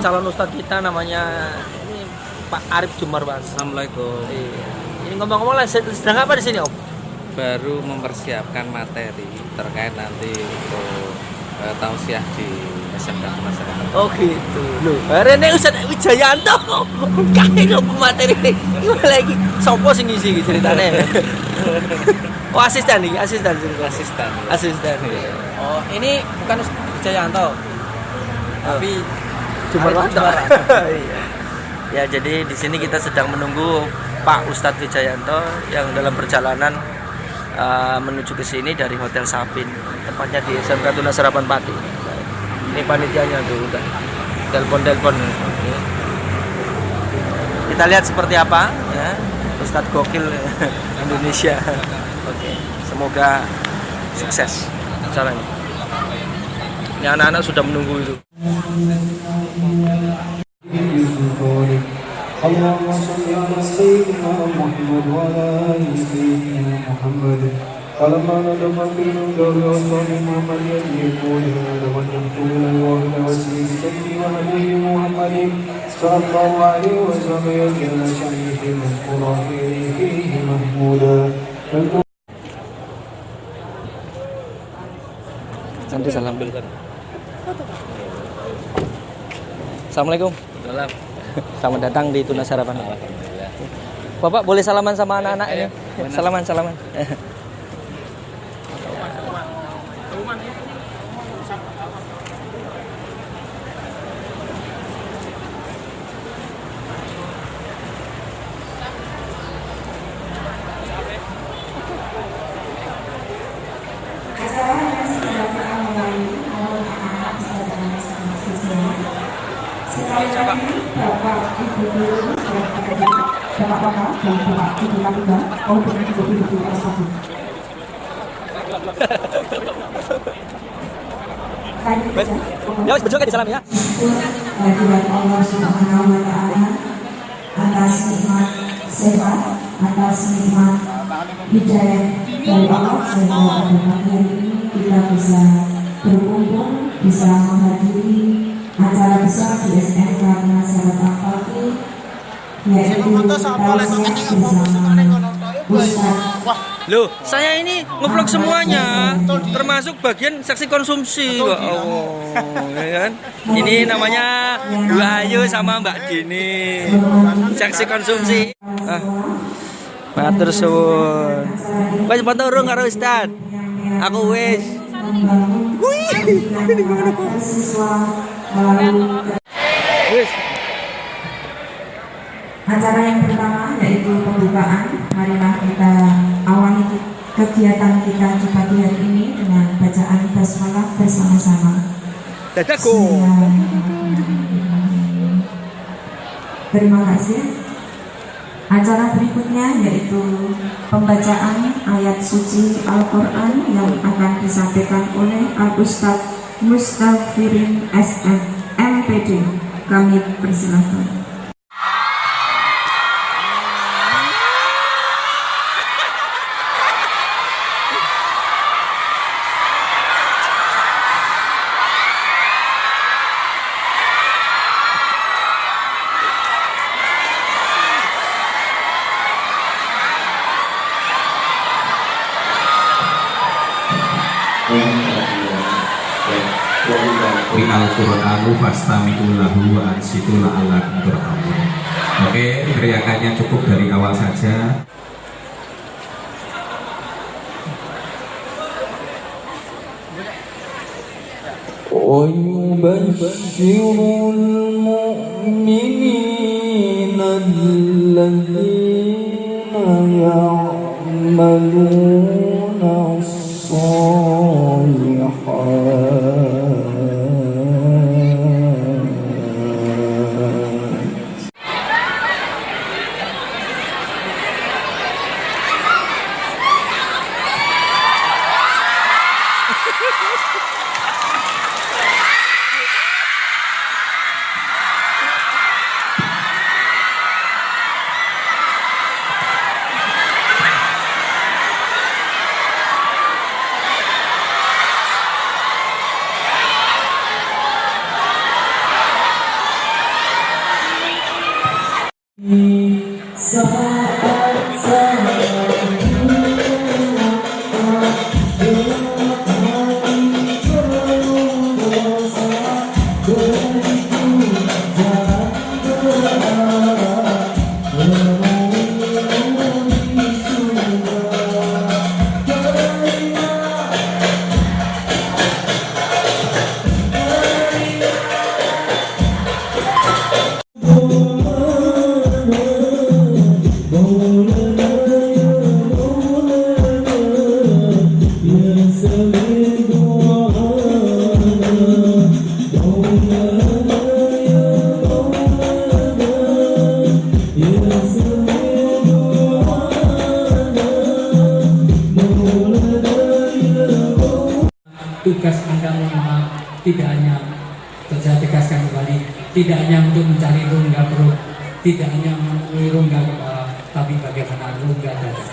calon ustadz kita namanya ini Pak Arif Jumar, Pak. Assalamualaikum. Ini ngomong-ngomong lah, sedang apa di sini, Om? Baru mempersiapkan materi terkait nanti untuk tausiah di SMK Masyarakat. Oh gitu. Loh, Rene Ustadz Wijayanto. Kae ngopo materi ini lagi. Sopo sing ngisi iki ceritane? Oh, asisten nih, asisten. Oh, ini bukan Ustadz Wijayanto. Tapi Jumarwanto. Ya, jadi di sini kita sedang menunggu Pak Ustadz Wijayanto yang dalam perjalanan menuju ke sini dari Hotel Sapin, tepatnya di SMK Tunas Harapan Pati. Ini panitianya tuh udah telepon. Kita lihat seperti apa ya, Ustadz gokil Indonesia. Oke, semoga sukses acaranya. Ini anak-anak sudah menunggu itu. اللهم صل على سيدنا محمد وعلى آل سيدنا محمد فلما ندم في دور أصحاب محمد يقول هذا والنبي الواحد وسيد سيدي ونبي محمد صلى الله عليه وسلم يجعل شيء في المذكور فيه محمودا. Nanti salam dulu kan. Assalamualaikum. Selamat datang di Tunas Harapan. Bapak boleh salaman sama anak-anak ini? Salaman. Ya, betul kan disalam ya. Kehadirat Allah Subhanahu wa Ta'ala atas nikmat sehat, atas nikmat hidayah dari Allah sehingga pada pagi hari ini kita bisa berkumpul, bisa menghadiri acara besar di SMK Masyarakat Pati, yaitu tausiah bersama Ustadz. Loh, saya ini ngevlog semuanya, termasuk bagian seksi konsumsi kok. Oh, ya kan? Ini namanya Wahyu sama Mbak Dini. Seksi konsumsi. Matur suwun. Wis foto urung karo Ustaz? Aku wis. Wis. Acara yang pertama yaitu pembukaan. Marilah kita awali kegiatan kita di pagi hari ini dengan bacaan basmalah bersama-sama. Dadaku. Terima kasih. Acara berikutnya yaitu pembacaan ayat suci Al-Quran yang akan disampaikan oleh Al-Ustadz Mustafirin SM MPD. Kami persilahkan. Al-Qur'anu fastami'u lahu wa ansitu la'allakum turhamun. Oke, teriakannya cukup dari awal saja. ويبشر المؤمنين الذين يعملون الصالحات tugas Anda mohon maaf tidak hanya, saya tegaskan kembali, tidak hanya untuk mencari rongga perut, tidak hanya memenuhi rongga kepala, tapi bagaimana rongga dada.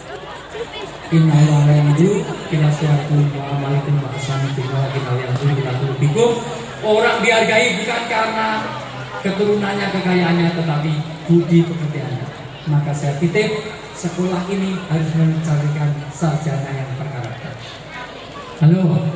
Innalillahi ila syai'un wa amalikum wa asamikum wa bikum. Orang dihargai bukan karena keturunannya, kekayaannya, tetapi budi pekerjaannya. Maka saya titip, sekolah ini harus mencarikan sarjana yang berkarakter. Halo,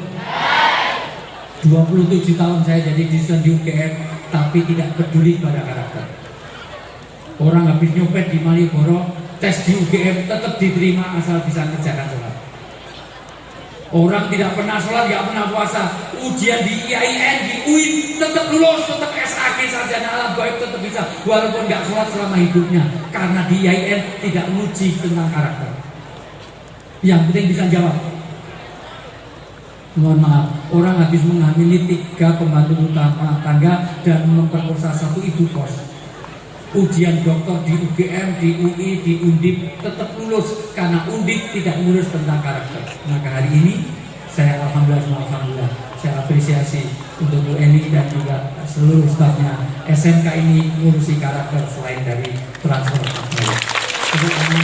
27 tahun saya jadi dosen di UGM, tapi tidak peduli pada karakter. Orang habis nyopet di Malioboro, tes di UGM tetap diterima asal bisa kerjakan sholat. Orang tidak pernah sholat, tidak pernah puasa, ujian di IAIN, di UIN tetap lulus, tetap SAG, sarjana alam gaib tetap bisa, walaupun nggak sholat selama hidupnya, karena di IAIN tidak menguji tentang karakter. Yang penting bisa jawab. Mohon maaf, orang habis menghamili 3 pembantu rumah tangga dan memperkosa 1 ibu kos. Ujian doktor di UGM, di UI, di Undip tetap lulus karena Undip tidak lulus tentang karakter. Maka hari ini saya alhamdulillah saya apresiasi untuk Bu Eni dan juga seluruh stafnya. SMK ini ngurusi karakter selain dari transfer. Untuk ini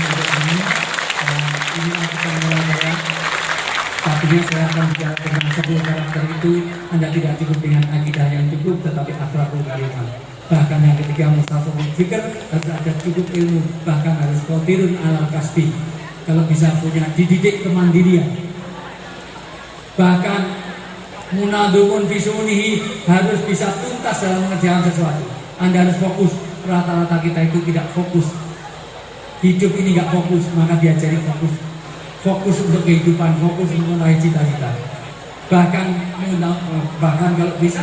pertemuan saya. Tadinya saya akan bicara tentang 10 karakter itu. Anda tidak cukup dengan akidah yang cukup, tetapi akhlakul karimah. Bahkan yang ketiga mustafawul fikr, harus ada cukup ilmu, bahkan harus qadirun alal kasbi. Kalau bisa punya dididik kemandirian. Bahkan munadumun fisunihi, harus bisa tuntas dalam mengerjakan sesuatu. Anda harus fokus. Rata-rata kita itu tidak fokus. Hidup ini nggak fokus, maka diajari fokus. Fokus untuk kehidupan, fokus untuk meraih cita-cita. Bahkan kalau bisa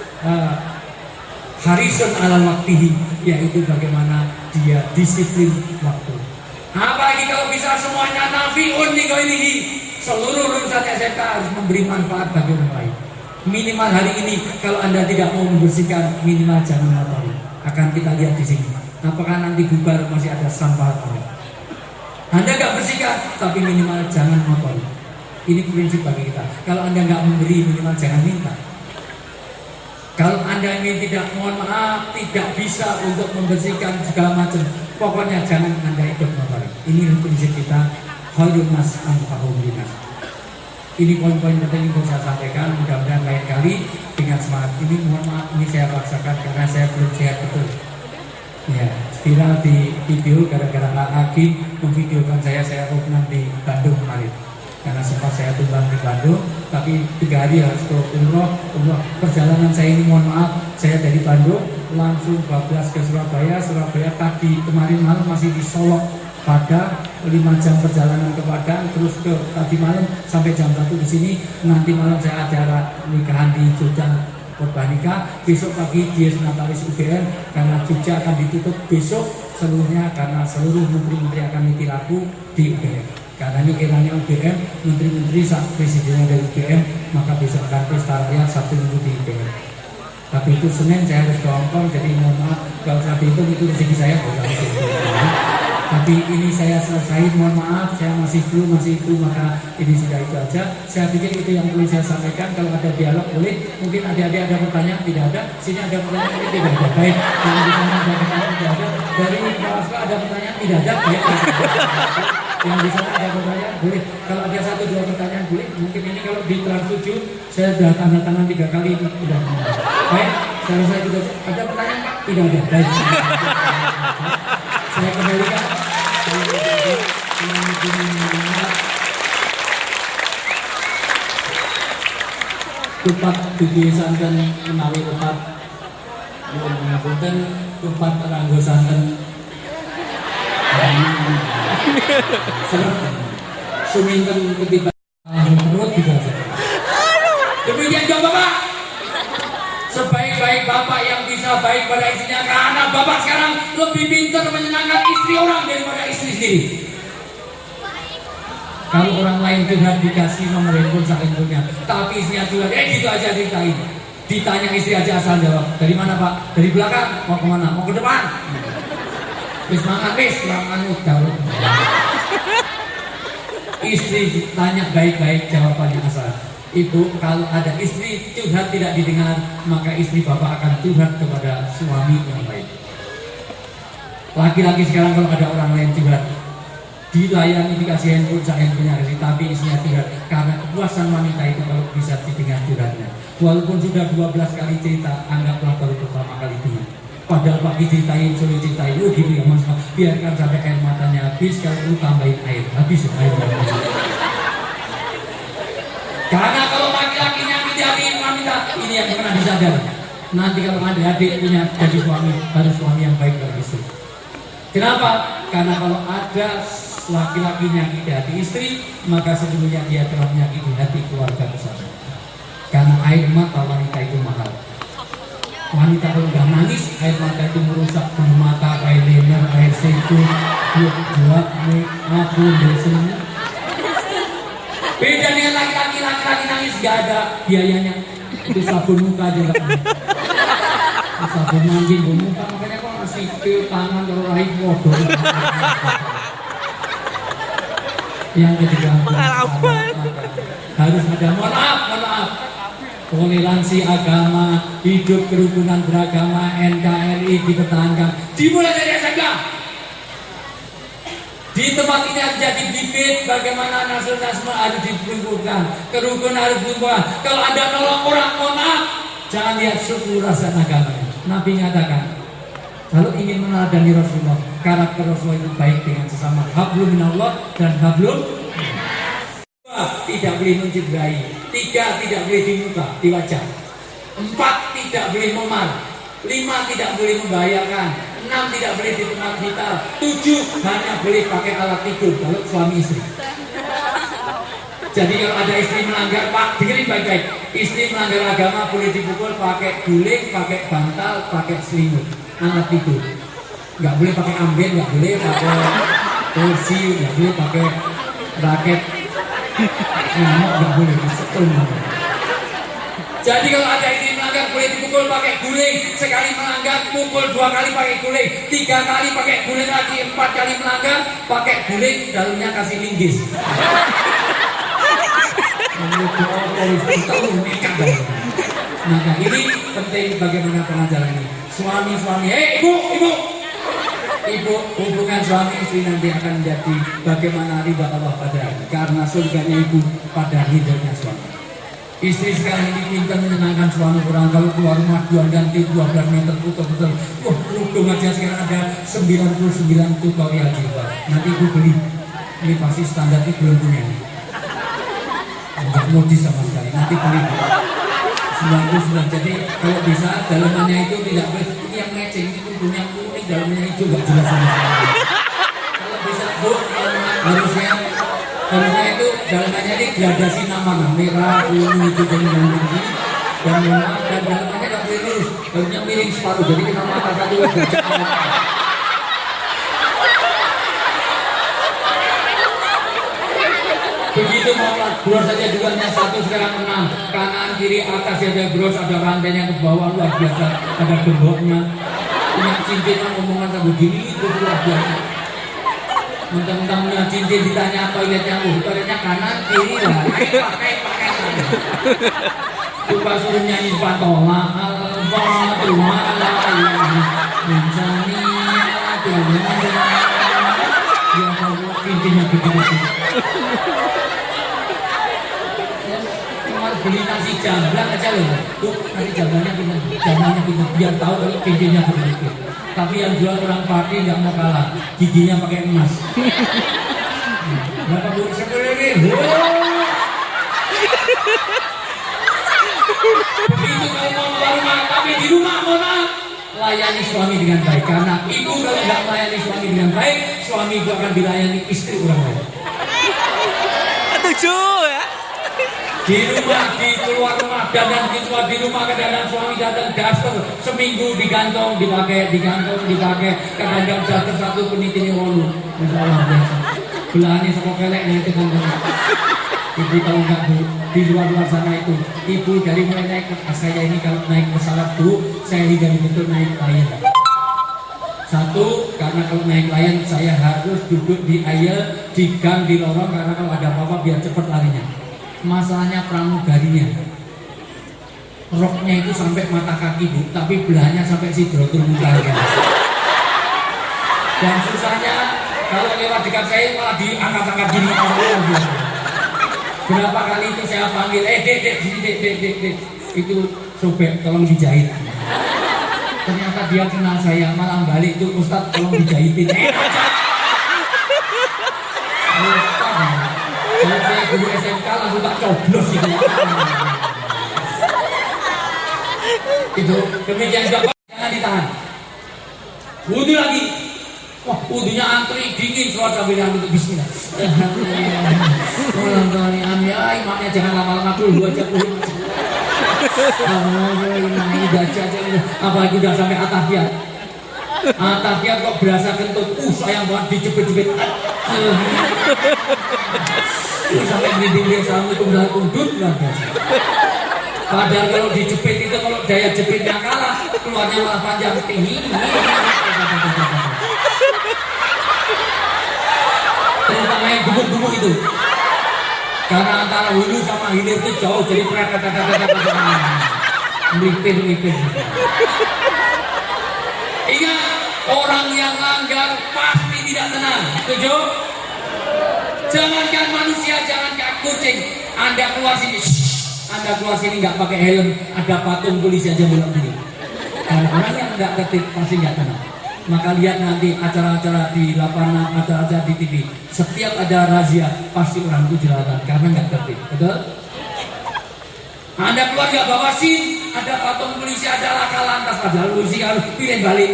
harisun ala waktihi, yaitu bagaimana dia disiplin waktu. Apalagi kalau bisa semuanya nafi'un ini, seluruh lulusan SMK harus memberi manfaat bagi orang lain. Minimal hari ini kalau Anda tidak mau membersihkan, minimal jangan ngotori. Akan kita lihat di sini. Apakah nanti bubar masih ada sampah atau Anda nggak bersihkan, tapi minimal jangan ngotori. Ini prinsip bagi kita. Kalau Anda nggak memberi, minimal jangan minta. Kalau Anda ini tidak, mohon maaf, tidak bisa untuk membersihkan segala macam, pokoknya jangan Anda ikut ngotori. Ini prinsip kita. Khairun nas anfa'uhum linnas. Ini poin-poin penting yang saya sampaikan. Mudah-mudahan lain kali dengan semangat ini. Mohon maaf, ini saya paksakan karena saya belum sehat betul. Ya, viral di video gara-gara Pak Hakim memvideokan saya opnam di Bandung kemarin. Karena sempat saya tumbang di Bandung, tapi 3 hari harus ke umroh. Perjalanan saya ini mohon maaf, saya dari Bandung langsung 12 ke Surabaya tadi kemarin malam masih di Solo, Padang, 5 jam perjalanan ke Padang, terus ke tadi malam sampai jam 1 di sini. Nanti malam saya acara nikahan di Jogja, khotbah nikah. Besok pagi dies natalis UGM, karena Jogja akan ditutup besok seluruhnya karena seluruh menteri-menteri akan niti laku di UGM. Karena ini eranya UGM, menteri-menteri saat presidennya dari UGM, maka besok akan pesta rakyat Sabtu Minggu di UGM. Tapi itu Senin saya harus ke Hongkong, jadi mohon maaf kalau saya hitung itu rezeki saya. Tapi ini saya selesai, mohon maaf, saya masih flu, masih itu, maka ini sudah itu aja. Saya pikir itu yang perlu saya sampaikan. Kalau ada dialog boleh, mungkin adik-adik ada pertanyaan, tidak ada. Sini ada pertanyaan, mungkin tidak ada. Baik, yang di sana ada pertanyaan, tidak ada. Dari Bawaslu ada pertanyaan, tidak ada. Baik, yang di sana ada pertanyaan, boleh. Kalau ada 1-2 pertanyaan, boleh. Mungkin ini kalau di Trans 7, saya sudah tanda tangan 3 kali, sudah. Baik, saya juga ada pertanyaan, Pak? Tidak ada. Baik, saya kembalikan. Tupat dugi santen menawi tepat nyuwun pangapunten, tupat ranggo santen suminten ketiban perut juga. Demikian juga Bapak, sebaik-baik Bapak yang bisa baik pada istrinya, karena Bapak sekarang lebih pintar menyenangkan istri orang daripada istri sendiri. Kalau orang lain curhat dikasih nomor handphone saling punya, tapi istrinya curhat, gitu aja ceritain. Ditanya istri aja asal jawab, dari mana Pak? Dari belakang, mau kemana? Mau ke depan? Wis mangan wis, mangan udah. Istri tanya baik-baik, jawabannya asal. Ibu, kalau ada istri curhat tidak didengar, maka istri bapak akan curhat kepada suami yang baik. Laki-laki sekarang kalau ada orang lain curhat, dilayani, dikasih handphone, handphonenya kasih, tapi istrinya curhat, karena kepuasan wanita itu kalau bisa didengar curhatnya. Walaupun sudah 12 kali cerita, anggaplah baru pertama kali dengar. Padahal pagi ceritain, sore ceritain, oh gitu ya mas, biarkan sampai air matanya habis, kalau perlu tambahin air, habis air matanya. Karena kalau laki-laki nyakiti wanita, ini yang pernah disadar. Nanti kalau adik-adik punya jadi suami, harus suami yang baik bagi istri. Kenapa? Karena kalau ada laki-laki nyakiti hati istri, maka sesungguhnya dia telah menyakiti hati keluarga besar. Karena air mata wanita itu mahal. Wanita kalau udah nangis, air mata itu merusak bulu mata, eyeliner, air setu, buat make up, foundation. Beda dengan laki-laki nangis gak ada biayanya. Itu sabun muka aja gak ada. Sabun mandi muka, makanya kok masih ke tangan kalau rahim modal. Yang ketiga harus ada mohon maaf. Toleransi agama, hidup kerukunan beragama, NKRI dipertahankan. Dimulai dari SMK. Di tempat ini harus jadi bibit bagaimana nasionalisme harus ditumbuhkan, kerukunan harus ditumbuhkan. Kalau ada nolong orang, mohon maaf, jangan lihat suku rasa agamanya. Nabi mengatakan, kalau ingin meneladani Rasulullah, karakter Rasulullah itu baik dengan sesama. Hablum minallah dan hablum. 2. Tidak boleh mencederai. 3. Tidak boleh di muka, di wajah. 4. Tidak boleh memar. 5. Tidak boleh membahayakan. 6. Tidak boleh di tempat vital. 7. Hanya boleh pakai alat tidur kalau suami istri. Jadi kalau ada istri melanggar, Pak, dengerin baik-baik. Istri melanggar agama boleh dipukul pakai guling, pakai bantal, pakai selimut, alat tidur. Nggak boleh pakai amben, nggak boleh pakai kursi, nggak boleh pakai raket. Nyamuk nggak boleh disetul. Jadi kalau ada istri melanggar boleh dipukul pakai guling. Sekali melanggar pukul 2 kali pakai guling, 3 kali pakai guling lagi, 4 kali melanggar pakai guling, dalamnya kasih linggis. Maka ini penting bagaimana pengajaran ini. Suami-suami, ibu, hubungan suami istri nanti akan menjadi bagaimana ridha Allah pada hati, karena surganya ibu pada ridhonya suami. Istri sekarang ini pintar menyenangkan suami orang. Kalau keluar rumah 2 ganti 12 meter putar-putar. Wah, kerudung aja sekarang ada 99 tutorial juga. Nanti ibu beli. Ini pasti standar itu belum punya. Enggak modis sama sekali. Nanti beli 99. Jadi kalau bisa dalamannya itu tidak boleh. Ini yang matching, itu punya kuning, dalamnya hijau, nggak jelas sama sekali. Kalau bisa bu, harusnya itu dalamannya ini gradasi nama, merah, kuning, hijau, dan ini. Dan dalamannya nggak boleh lurus, harusnya miring separuh. Jadi kita mata satu baca. Begitu mau bros saja jualnya 1 sekarang 6, kanan kiri atas ada bros, ada rantainya ke bawah luar biasa, ada gemboknya, punya cincin omongan sampai gini itu luar biasa. Mentang-mentang punya cincin ditanya toiletnya, toiletnya kanan kiri lah, pakai. Coba suruh nyanyi patola, rumah mencari ya kalau cincinnya begini. Cuma beli nasi jamblang aja loh. Tuh, nasi jamblangnya kita biar tahu kalau cincinnya begitu. Tapi yang jual orang party nggak mau kalah, giginya pakai emas. Berapa bu? 10.000. Begitu kalau mau keluar rumah, tapi di rumah mohon layani suami dengan baik. Karena ibu kalau nggak melayani suami dengan baik, suami ibu akan dilayani istri orang lain. Setuju ya. Di rumah, di keluar rumah, dandan di rumah kadang-kadang suami datang daster seminggu digantong, dipakai, kadang-kadang daster 1 penitini wolu. Masalah biasa. Belahnya sama keleknya itu kan. Ibu tahu nggak bu, di luar sana itu ibu dari mulai naik ke saya ini kalau naik pesawat bu, saya hindari betul naik layar. 1, karena kalau naik layar saya harus duduk di aisle, di gang, di lorong, karena kalau ada apa-apa biar cepat larinya. masalahnya pramugarinya. Roknya itu sampai mata kaki Bu, tapi belahnya sampai Sidratul Muntaha. Dan susahnya kalau lewat dekat saya malah diangkat-angkat gini. Berapa kali itu saya panggil, dek, sini dek, itu sobek, tolong dijahit. Ternyata dia kenal saya, malah balik itu Ustadz tolong dijahitin. Kalau saya guru SMK langsung tak coblos itu. Itu demikian juga jangan ditahan. Wudhu lagi. Wah, wudhunya antri dingin suara sambil itu bismillah. Imamnya jangan lama-lama dulu aja. Ini baca aja, apalagi udah sampai atahiyat. Atahiyat kok berasa kentut, sayang banget dijepit-jepit. Sampai dinding dia sama itu udah kundut luar biasa. Padahal kalau dijepit itu, kalau daya jepitnya kalah, keluarnya malah panjang tinggi. Terutama yang gubuk-gubuk itu. Karena antara hulu sama hilir itu jauh, jadi melipir. Ingat, orang yang langgar pasti tidak tenang. Setuju? Jangankan manusia, jangankan kucing. Anda keluar sini nggak pakai helm, ada patung polisi aja belum ini. Karena orang yang nggak tertib pasti nggak tenang. Maka lihat nanti acara-acara di lapangan, acara-acara di TV. Setiap ada razia, pasti orang itu jelalatan karena nggak tertib. Betul? Anda keluar nggak bawa SIM, ada patung polisi, ada laka lantas, padahal polisi harus pilih balik.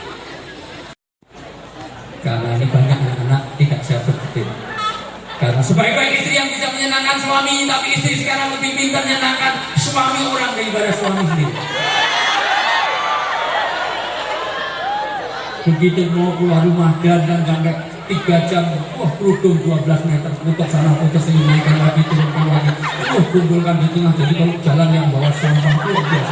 Karena ini banyak anak-anak tidak siap tertib. Karena sebaik-baik istri yang bisa menyenangkan suami, tapi istri sekarang lebih pintar menyenangkan suami orang daripada suami sendiri. Begitu mau keluar rumah dan sampai 3 jam, wah kerudung 12 meter, putar sana putar sini, naikkan lagi, turunkan lagi, kumpulkan di tengah. Jadi kalau jalan yang bawa sampah luar biasa.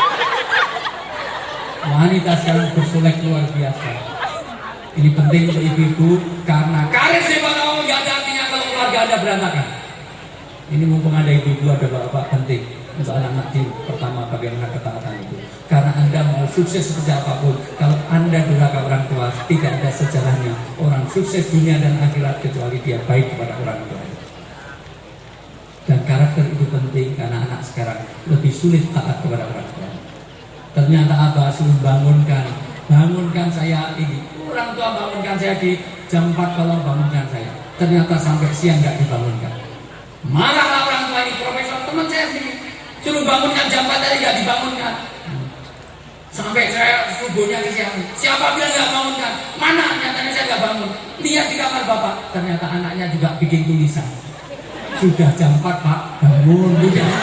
Wanita sekarang bersolek luar biasa. Ini penting untuk ibu-ibu karena karir sepak takraw nggak ada artinya kalau keluarga Anda berantakan. Ini mumpung ada ibu-ibu, ada bapak, penting untuk anak-anak di pertama bagaimana ketaatan itu. Karena Anda mau sukses seperti apapun, kalau Anda durhaka orang tua, tidak ada sejarahnya orang sukses dunia dan akhirat kecuali dia baik kepada orang tua. Dan karakter itu penting karena anak sekarang lebih sulit taat kepada orang tua. Ternyata Abah suruh bangunkan saya ini. Orang tua bangunkan saya di jam 4 kalau bangunkan saya. Ternyata sampai siang nggak dibangunkan. Marahlah orang tua ini, profesor teman saya sendiri. Suruh bangunkan jam 4 tadi nggak dibangunkan. Sampai saya subuhnya ke siang. Siapa bilang nggak bangunkan? Mana? Nyatanya saya nggak bangun. Lihat di kamar bapak. Ternyata anaknya juga bikin tulisan. Sudah jam 4 Pak, bangun.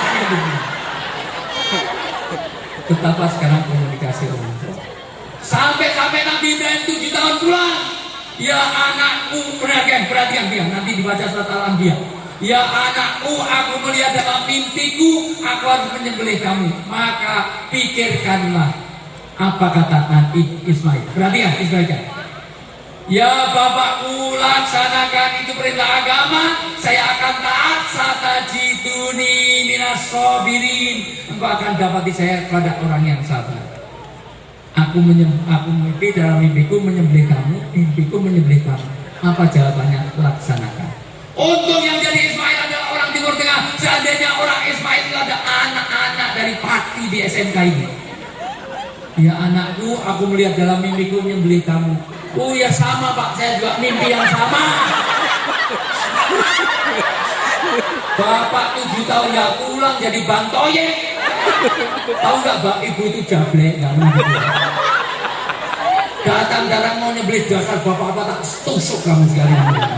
Betapa sekarang komunikasi orang tua. Sampai Nabi Ibrahim 7 tahun pulang. Ya anakku, perhatian dia. Nanti dibaca surat Al-Anbiya. Ya anakku, aku melihat dalam mimpiku, aku harus menyembelih kamu. Maka pikirkanlah apa kata Nabi Ismail. Perhatian, Ismail. Ya bapakku, laksanakan itu perintah agama. Saya akan taat. Satajiduni minas sabirin. Engkau akan dapati saya pada orang yang sabar. Aku mimpi dalam mimpiku menyembelih kamu, mimpiku menyembelih kamu. Apa jawabannya? Laksanakan. Untung yang jadi Ismail adalah orang Timur Tengah. Seandainya orang Ismail itu ada anak-anak dari Pati di SMK ini. Ya anakku, aku melihat dalam mimpiku menyembelih kamu. Oh ya sama Pak, saya juga mimpi yang sama. Bapak 7 tahun nggak pulang jadi Bang Toyek. Tahu nggak Mbak, ibu itu jablek, nggak mungkin. Datang mau nyebelih dasar bapak-bapak tak tusuk kamu sekali.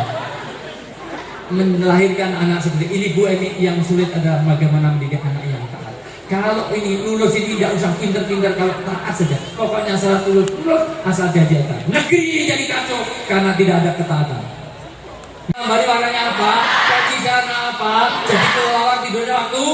Melahirkan anak seperti ini Bu, ini yang sulit adalah bagaimana mendidik anak yang taat. Kalau ini lulus ini tidak usah pinter-pinter, kalau taat saja. Pokoknya asal lulus asal jadi taat. Negeri ini jadi kacau karena tidak ada ketaatan. Kembali warnanya apa? Kecisan apa? Jadi kelelawar tidurnya waktu.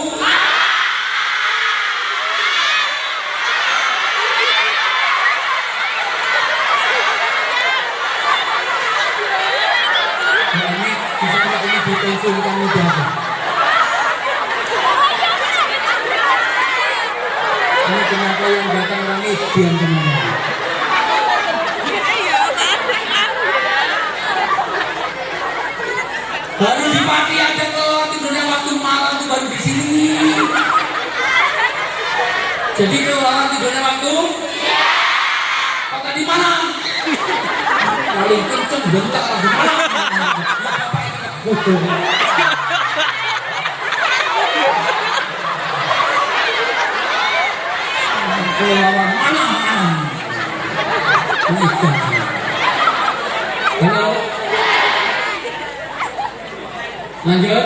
Ini dikonsulkan mudah. kenapa yang datang rame diam semuanya. Baru di pagi aja kok tidurnya waktu malam tuh baru di sini. Jadi kalau orang tidurnya waktu kota di mana? Paling kenceng bentak di mana? Bapak itu bodoh. Lawan mana? Halo. Lanjut.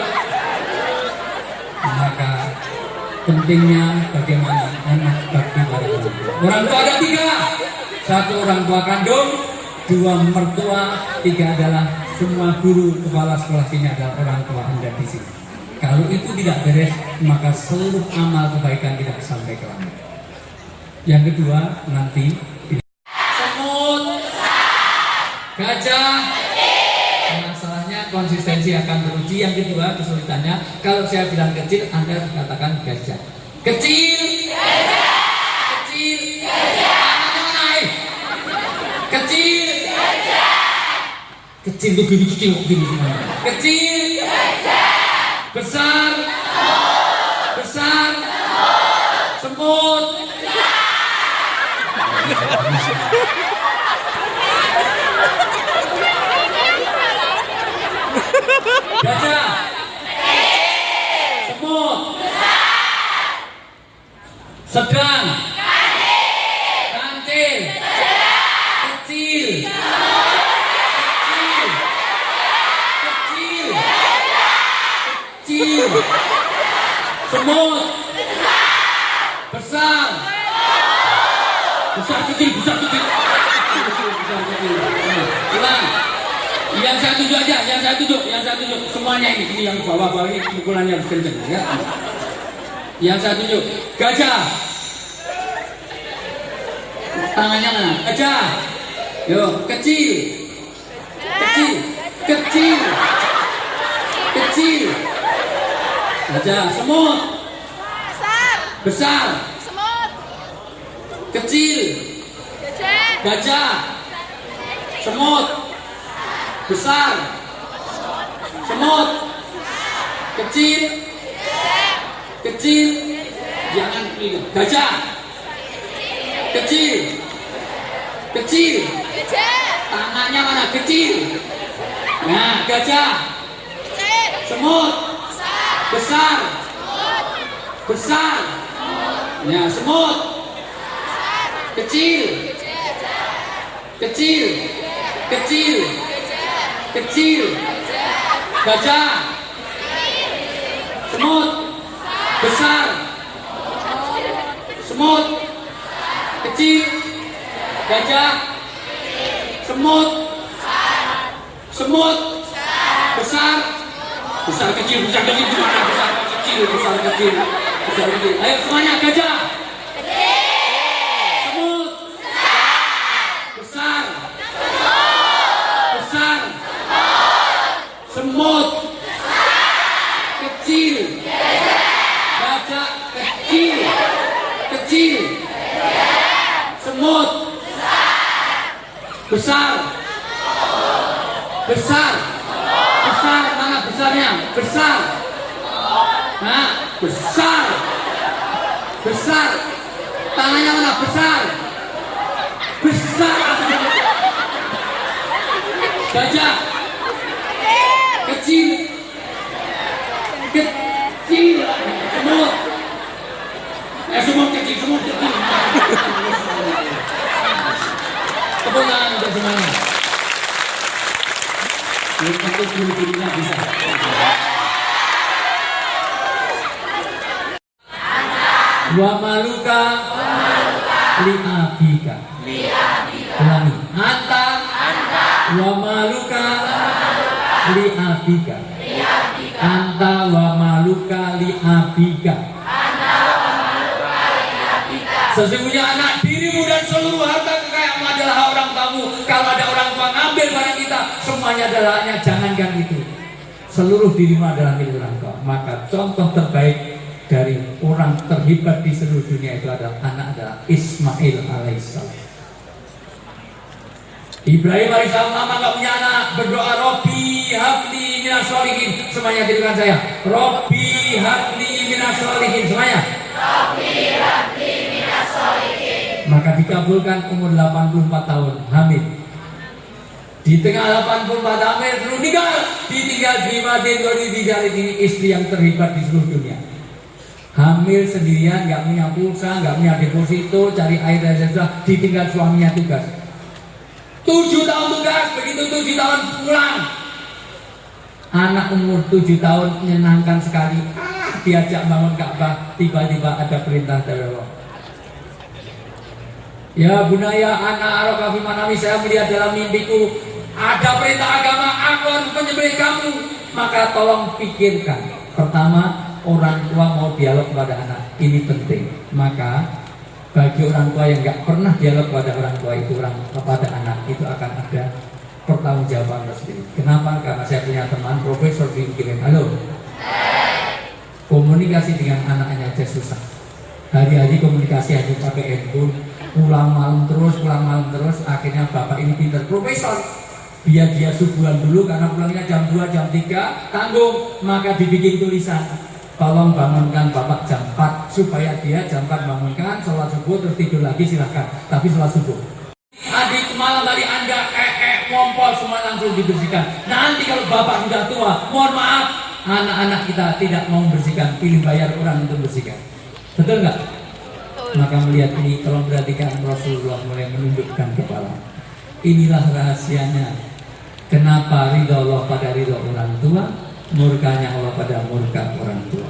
Maka pentingnya bagaimana anak bakti pada orang tua. Orang tua ada 3. 1 orang tua kandung, 2 mertua, 3 adalah semua guru kepala sekolah sini adalah orang tua Anda di sini. Kalau itu tidak beres, maka seluruh amal kebaikan tidak sampai ke langit. Yang kedua, nanti semut, gajah, masalahnya konsistensi akan teruji. Yang kedua, kesulitannya, kalau saya bilang kecil, Anda katakan gajah. Kecil, kecil, kecil, kecil tuh gini, gini semua. Kecil, besar, besar, semut. Gajah, semut, sedang, kancil, kecil, kecil, kecil, semut, besar, besar kecil, besar kecil, besar kecil. Ulang. Yang saya tunjuk aja, yang saya tunjuk semuanya ini yang bawah-bawah ini pukulannya harus kenceng ya. Yang saya tunjuk, gajah. Tangannya mana? Gajah. Yo, kecil. Kecil. Kecil. Kecil. Gajah, semut. Besar. Semut. Kecil. Gajah. Semut. Besar, semut, kecil, kecil, jangan pilih. Gajah, kecil, kecil, tangannya mana? Kecil. Nah, gajah, semut, besar, besar. Nah, semut, kecil, kecil, kecil. Kecil, gajah, semut, besar, semut, kecil, gajah, semut, semut, besar, besar kecil, besar kecil gimana? Besar kecil, besar kecil, besar kecil. Ayo semuanya gajah, semut, besar, besar. Semut, kecil, gajah, kecil, kecil, semut, besar, besar, besar, mana besarnya? Besar, nah, besar, besar, tangannya mana? Besar, besar, gajah, kecil, kecil, semut, semut kecil, semut kecil. Tepuk tangan untuk semuanya. Ini tentu guru-gurunya bisa. Wa maluka li abika. Ulangi. Anta wa maluka li abika. Anta wa maluka li abika. Sesungguhnya anak dirimu dan seluruh harta kekayaanmu adalah hak orang tamu. Kalau ada orang tua ngambil barang kita, semuanya adalah hanya, jangankan itu. Seluruh dirimu adalah milik orang tua. Maka contoh terbaik dari orang terhebat di seluruh dunia itu adalah Ismail alaihissalam. Ibrahim alaihissalam lama gak punya anak, berdoa Robbi habli minas sholihin. Semuanya katakan saya, Robbi habli minas sholihin. Semuanya, Robbi habli minas sholihin. Maka dikabulkan, umur 84 tahun hamil. Di tengah 84 hamil terus ditinggal di Madinah ini istri yang terhebat di seluruh dunia. Hamil sendirian, nggak punya pulsa, nggak punya deposito, cari air dan susah, ditinggal suaminya tugas. 7 tahun tugas, begitu 7 tahun pulang. Anak umur 7 tahun menyenangkan sekali. Diajak bangun Ka'bah, tiba-tiba ada perintah dari Allah. Ya bunaya anak aroka fi manami, saya melihat dalam mimpiku ada perintah agama, aku harus menyembelih kamu. Maka tolong pikirkan. Pertama, orang tua mau dialog kepada anak, ini penting. Maka bagi orang tua yang nggak pernah dialog kepada orang tua itu, kepada anak itu akan ada pertanggungjawaban tersendiri. Kenapa? Karena saya punya teman profesor di UGM. Halo, komunikasi dengan anaknya aja susah. Hari-hari komunikasi hanya pakai handphone, pulang malam terus. Akhirnya bapak ini pintar, profesor. Biar dia subuhan dulu karena pulangnya jam 2, jam 3, tanggung. Maka dibikin tulisan, tolong bangunkan bapak jam 4 supaya dia jam 4 bangunkan, sholat subuh terus tidur lagi silahkan, tapi sholat subuh. Adik malam tadi Anda ngompol semua langsung dibersihkan. Nanti kalau bapak sudah tua, mohon maaf, anak-anak kita tidak mau membersihkan, pilih bayar orang untuk bersihkan. Betul nggak? Maka melihat ini, tolong perhatikan, Rasulullah mulai menundukkan kepala. Inilah rahasianya. Kenapa ridha Allah pada ridha orang tua, murkanya Allah pada murka orang tua.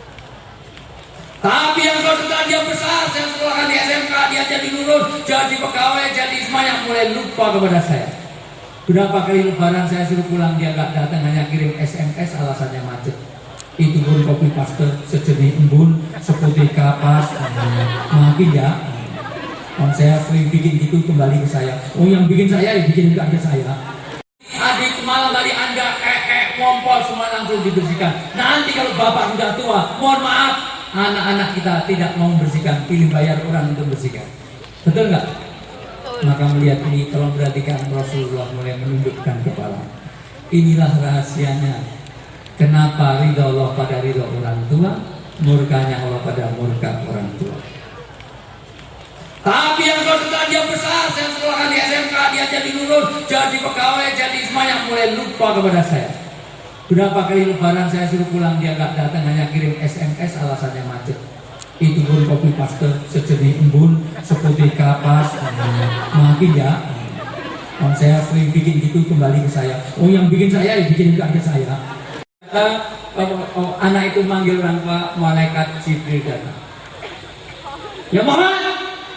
Tapi yang setelah dia besar, saya sekolahkan di SMK, dia jadi lulus, jadi pegawai, jadi semuanya mulai lupa kepada saya. Berapa kali lebaran saya suruh pulang, dia nggak datang, hanya kirim SMS, alasannya macet. Itu pun copy paste sejenis embun, seputih kapas, maafin ya. Saya sering bikin gitu kembali ke saya. Oh, yang bikin saya ya bikin juga ke saya. Adik malam tadi Anda ngompol semua langsung dibersihkan. Nanti kalau bapak sudah tua, mohon maaf, anak-anak kita tidak mau membersihkan, pilih bayar orang untuk bersihkan. Betul nggak? Maka melihat ini, tolong perhatikan, Rasulullah mulai menundukkan kepala. Inilah rahasianya. Kenapa ridha Allah pada ridha orang tua, murkanya Allah pada murka orang tua. Tapi yang setelah dia besar, saya sekolahkan di SMK, dia jadi lulus, jadi pegawai, jadi semuanya mulai lupa kepada saya. Berapa kali lebaran saya suruh pulang, dia nggak datang, hanya kirim SMS, alasannya macet. Itu pun copy paste sejenis embun, seputih kapas, maafin ya. Saya sering bikin gitu kembali ke saya. Oh, yang bikin saya ya bikin juga ke saya. Anak itu manggil orang tua, malaikat Jibril datang. Ya Muhammad.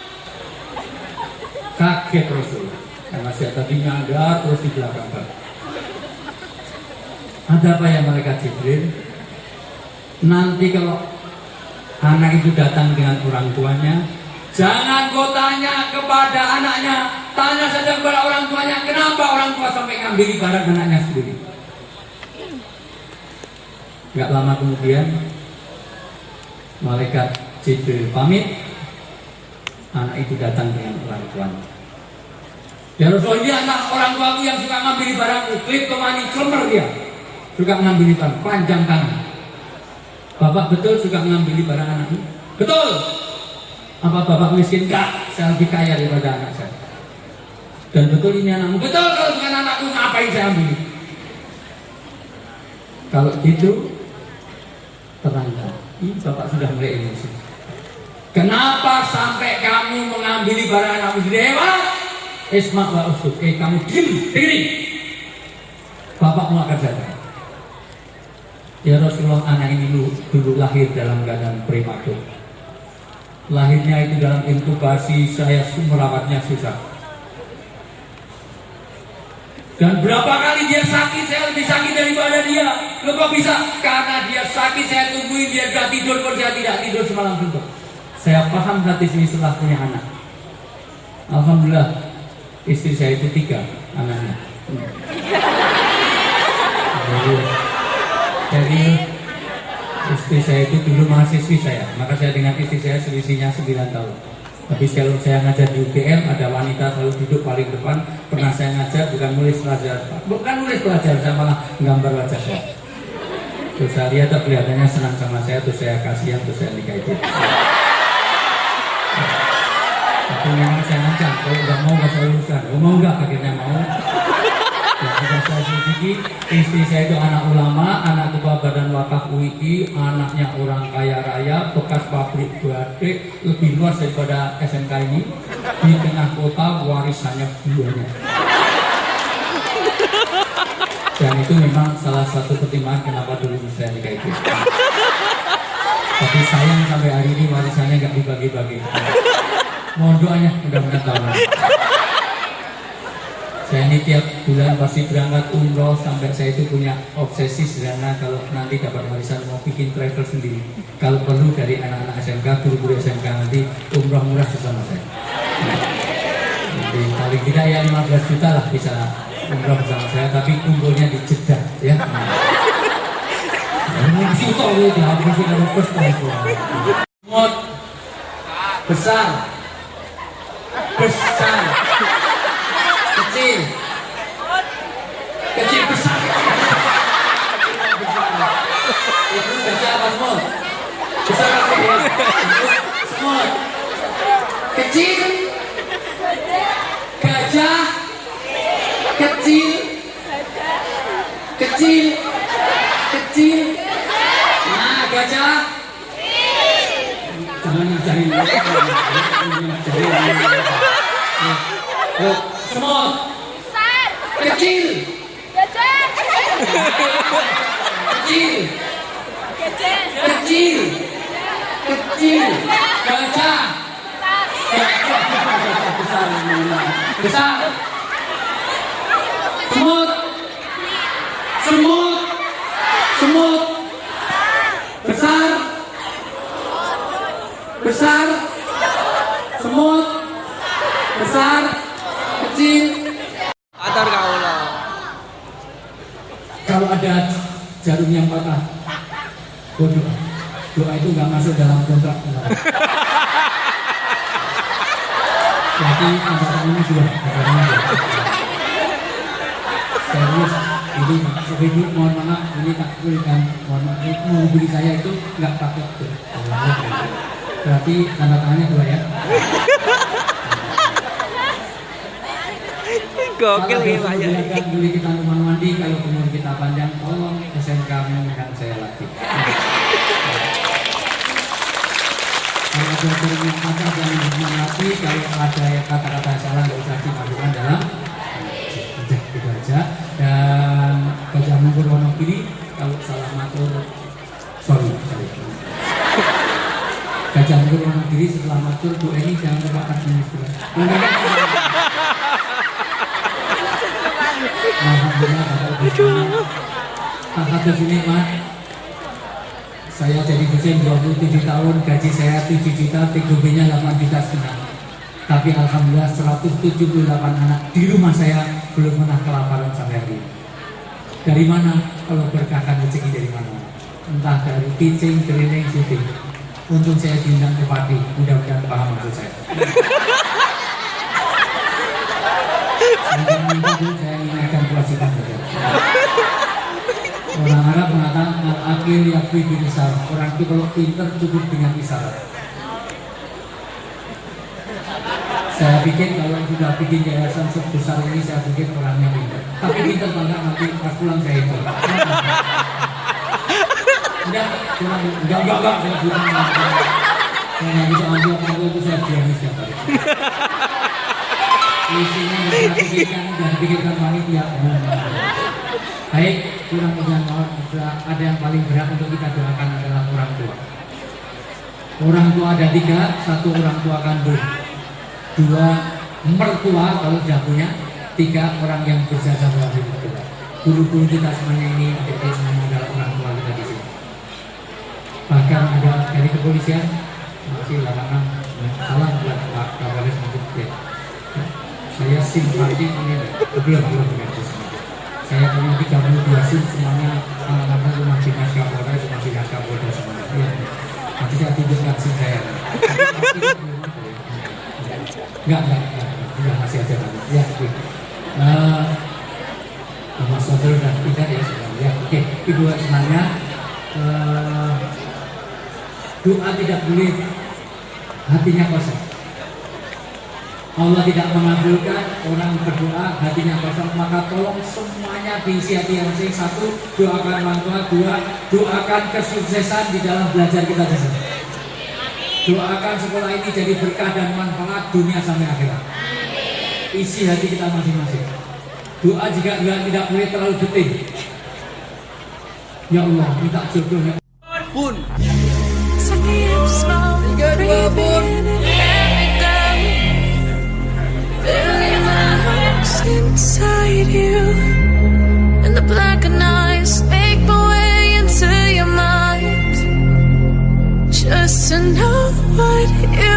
Kaget Rasul, karena saya tadi nyadar terus di belakang. Ada apa ya malaikat Jibril? Nanti kalau anak itu datang dengan orang tuanya, jangan kau tanya kepada anaknya, tanya saja kepada orang tuanya, kenapa orang tua sampai ngambil barang anaknya sendiri. Gak lama kemudian malaikat Jibril pamit, anak itu datang dengan orang tuanya. Ya Rasul, ini anak orang tuaku yang suka ngambil barangku, klip kemani, cemer dia, suka ngambil barang, panjang tangan. Bapak betul suka ngambil barang anaknya? Betul. Apa bapak miskin? Enggak, saya lebih kaya daripada anak saya. Dan betul ini anakmu? Betul, kalau bukan anakku ngapain saya ambil? Kalau gitu, terangkan. Ini bapak sudah mulai emosi. Kenapa sampai kamu mengambil barang anakmu sendiri? Hebat! Isma wa usuk. Kamu diri. Bapak mau akan sadar. Ya Rasulullah, anak ini dulu lahir dalam keadaan prematur. Lahirnya itu dalam inkubasi, saya merawatnya susah. Dan berapa kali dia sakit, saya lebih sakit daripada dia. Loh kok bisa? Karena dia sakit, saya tungguin dia gak tidur, kalau saya tidak tidur semalam juga. Saya paham hati sini setelah punya anak. Alhamdulillah, istri saya itu 3 anaknya. Jadi Istri saya itu dulu mahasiswi saya, maka saya dengan istri saya selisihnya 9 tahun. Tapi kalau saya ngajar di UGM, ada wanita selalu duduk paling depan. Pernah saya ngajar bukan nulis pelajar, saya malah gambar wajah saya. Terus saya lihat kelihatannya senang sama saya, terus saya kasihan, terus saya nikah itu. Tapi memang saya ngancam, kalau nggak mau nggak saya uruskan. Oh mau nggak, akhirnya mau. Yang sudah saya selidiki, istri saya itu anak ulama, anak ketua badan wakaf UII, anaknya orang kaya raya, bekas pabrik batik, lebih luas daripada SMK ini. Di tengah kota warisannya banyak. Dan itu memang salah satu pertimbangan kenapa dulu saya nikah itu. Tapi sayang sampai hari ini warisannya nggak dibagi-bagi. Mohon doanya, mudah-mudahan tahun ini. Saya ini tiap bulan pasti berangkat umroh, sampai saya itu punya obsesi sederhana kalau nanti dapat warisan mau bikin travel sendiri. Kalau perlu dari anak-anak SMK, guru-guru SMK nanti umroh murah bersama saya. Jadi paling tidak ya 15 juta lah bisa umroh bersama saya, tapi kumpulnya di Jeddah ya. Juta itu dihabisin kalau first time. Mod besar, kecil besar. Itu baca apa semua? Besar apa ya? Semua. Kecil, gajah, kecil. Nah, gajah. Jangan cari. Semut. Kecil. Gajah. Besar. Semut. Besar. Semut. Besar. Kecil. Atar kaulah. Kalau ada jarum yang patah, doa itu nggak masuk dalam kontrak. Jadi angkatan ini sudah serius. Ini sebelum mohon maaf, ini tak berikan mohon maaf. Menghubungi saya itu nggak pakai tuh. Berarti tanda tangannya 2 ya. Gokil ya Pak ya. Silakan beli kita rumah mandi, kalau umur kita panjang, tolong SMK mengundang saya lagi. Kalau ada jarum yang patah jangan dimengerti, kalau ada kata-kata salah nggak usah dimasukkan dalam. Itu aja. Dan Gajah Mungkur Wonogiri kalau salah matur, sorry. Gajah Mungkur Wonogiri setelah matur, Bu Eni jangan lupakan minister. Alhamdulillah Bapak Ibu sini Mas. Saya jadi dosen 27 tahun, gaji saya 7 juta, TGB-nya 8 juta setengah. Tapi alhamdulillah 178 anak di rumah saya belum pernah kelaparan sampai hari ini. Dari mana? Kalau berkahkan rezeki dari mana? Entah dari teaching, training, syuting. Untung saya diundang ke Pati, mudah-mudahan paham maksud saya. Saya ingatkan kewajiban saja. Orang Arab mengatakan al-akil yakfi bil isyarat. Orang itu kalau pintar cukup dengan isyarat. Saya pikir kalau sudah bikin yayasan sebesar ini, saya pikir orangnya pintar. Tapi pintar banget nanti pas pulang saya itu. Enggak, saya bilang saya nggak bisa ambil kalau itu saya berani setiap hari. Isinya jangan pikirkan panitia. Baik, kurang hujan mohon. Ada yang paling berat untuk kita doakan adalah orang tua. Orang tua ada 3, 1 orang tua kandung, 2 mertua kalau sudah punya, 3 orang yang berjasa bagi mertua. Guru-guru kita semuanya ini, adik-adik semuanya adalah orang tua kita di sini. Bahkan ada dari kepolisian, masih 86, salam buat Pak Kapolres Mabuk. Saya simpati ini belum. Saya punya 32 SIM semuanya anak-anak rumah dinas Kapolda, rumah dinas Kapolda semuanya. Ya. Nanti saya tunjukkan SIM saya. Enggak, masih aja. Ya, oke. Mas Saudara dan tidak ya sudah. Ya, oke. Ibu semuanya, doa tidak boleh hatinya kosong. Allah tidak mengabulkan orang berdoa hatinya kosong, maka tolong semuanya diisi hati yang sing. Satu, doakan orang tua. Dua, doakan kesuksesan di dalam belajar kita di sini. Doakan sekolah ini jadi berkah dan manfaat dunia sampai akhirat. Isi hati kita masing-masing. Doa juga tidak boleh terlalu detik. Ya Allah, minta jodohnya. Bun. 3, 2, bun. Feeling my hopes inside you, and the blackened eyes make my way into your mind, just to know what you